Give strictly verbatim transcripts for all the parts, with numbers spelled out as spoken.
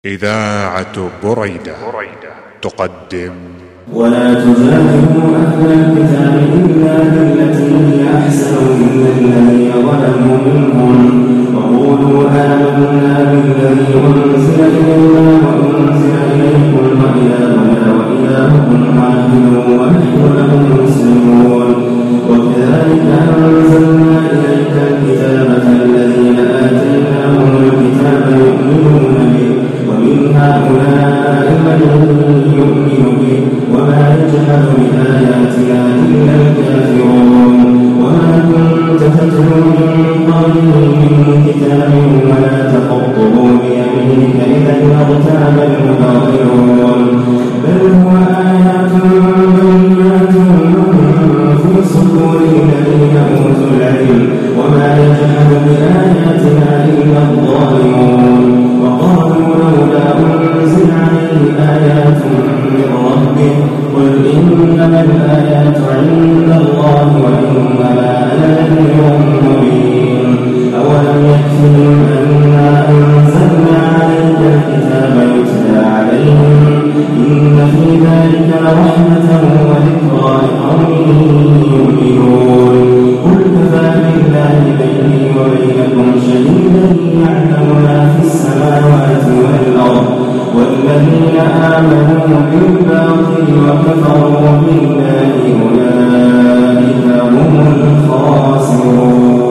إذاعة بريدة تقدم ولا تجادلوا أهل الكتاب إلا بالتي هي أحسن إلا الذين ظلموا منهم وقولوا آمنا بالذي أنزل إلينا وأنزل إليكم وإلهنا وإلهكم واحد ونحن له مسلمون وكذلك أنزلنا إليك الكتاب فالذين آتيناهم الكتاب يؤمنون به ومن هؤلاء من يؤمن به وما يجحد بآياتنا إلا الكافرون وما كنت تتلو من قبله من كتاب ولا تخطه بيمينك إذا لارتاب المبطلون بل هو آيات بينات في صدور الذين أوتوا العلم وما يجحد بآياتنا إلا الظالمون وقالوا لولا أنزل عليه آيات من ربه قل إنما الآيات عند الله وإنما أنا نذير مبين أولم يكفهم أنا أنزلنا عليك الكتاب يتلى عليهم إن في ذلك لرحمة وذكرى لقوم يؤمنون قل كفى بالله بيني وبينكم شهيدا يعلم ما في السماوات والأرض والذين آمنوا بالباطل وكفروا بالله أولئك هم الخاسرون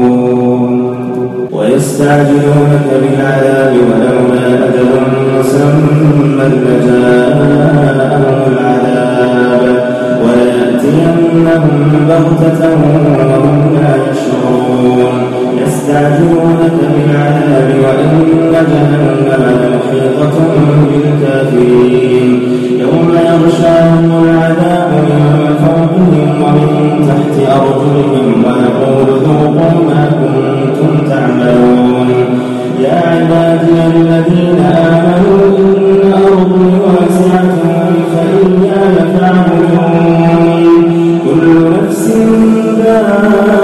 ويستعجلونك بالعذاب ولولا أجل مسمى لجاءهم العذاب وليأتينهم بغتة وهم لا يشعرون يستعجلونك بالعذاب وإن جهنم لمحيطة بالكافرين يوم يغشاهم العذاب من فوقهم ومن تحت أرجلهم ويقول ذوقوا ما كنتم تعملون يا عبادي الذين آمنوا إن أرضي واسعة فإياي فاعبدون كل نفس ذائقة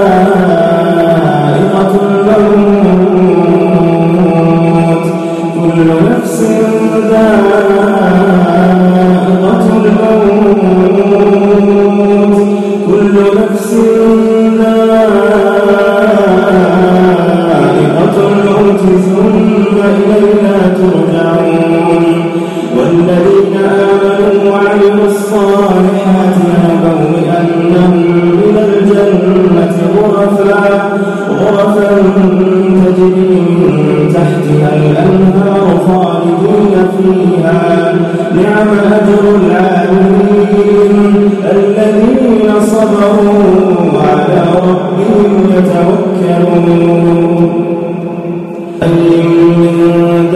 الموت كل نفس ذائقة الموت كل نفس ذائقة الموت ثم إلينا ترجعون والذين آمنوا وعملوا الصالحات لنبوئنهم من الجنة غرفا غرفا تجري من تحتها الأنهار خالدين فيها نعم أجر العاملين الذين صبروا على ربهم يتوكلون من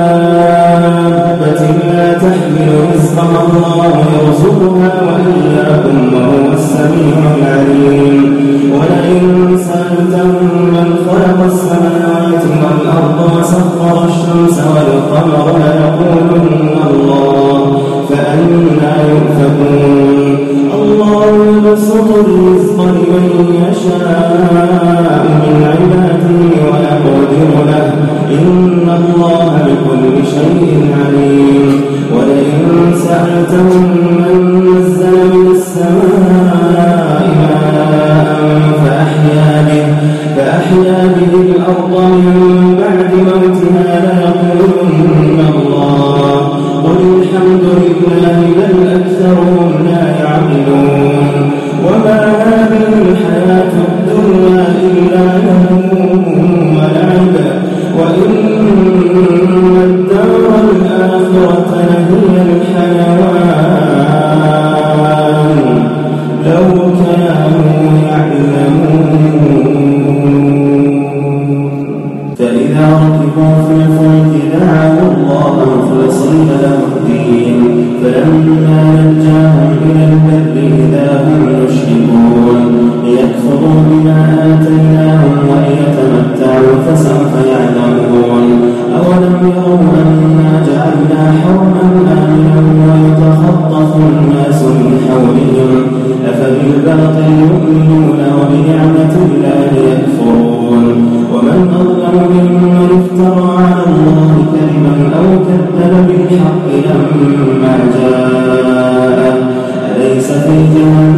دابة لا تحمل رزقها الله يرزقها وإياكم وهو السميع العليم ولئن سألتهم من خلق السماوات والأرض وسخر الشمس والقمر ليقولن الله فأنى يؤفكون الله يبسط الرزق لمن يشاء من عباده ويقدر له إن الله بكل شيء عليم ولئن سألتهم من نزل من السماء ماء فأحيا به فأحيا به الأرض من بعد موتها ليقولن الله قل الحمد لله بل أكثرهم لا يعقلون وما هذه الحياة الدنيا إلا لهو ولعب وإن الدار الآخرة لهي الحيوان لو كانوا يعلمون فإذا ركبوا في الفلك دعوا الله مخلصين له الدين فلما نجاهم إلى البر إذا هم يشركون ليكفروا بما آتيناهم وليتمتعوا فسوف يعلمون أولم يروا أنا جعلنا حرما آمنا ويتخطف الناس من حولهم أفبالباطل يؤمنون وبنعمة الله يكفرون ومن أظلم ممن افترى على الله كذبا أو كذب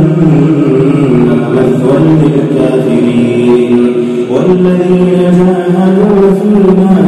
مثوى للكافرين والذين جاهدوا فينا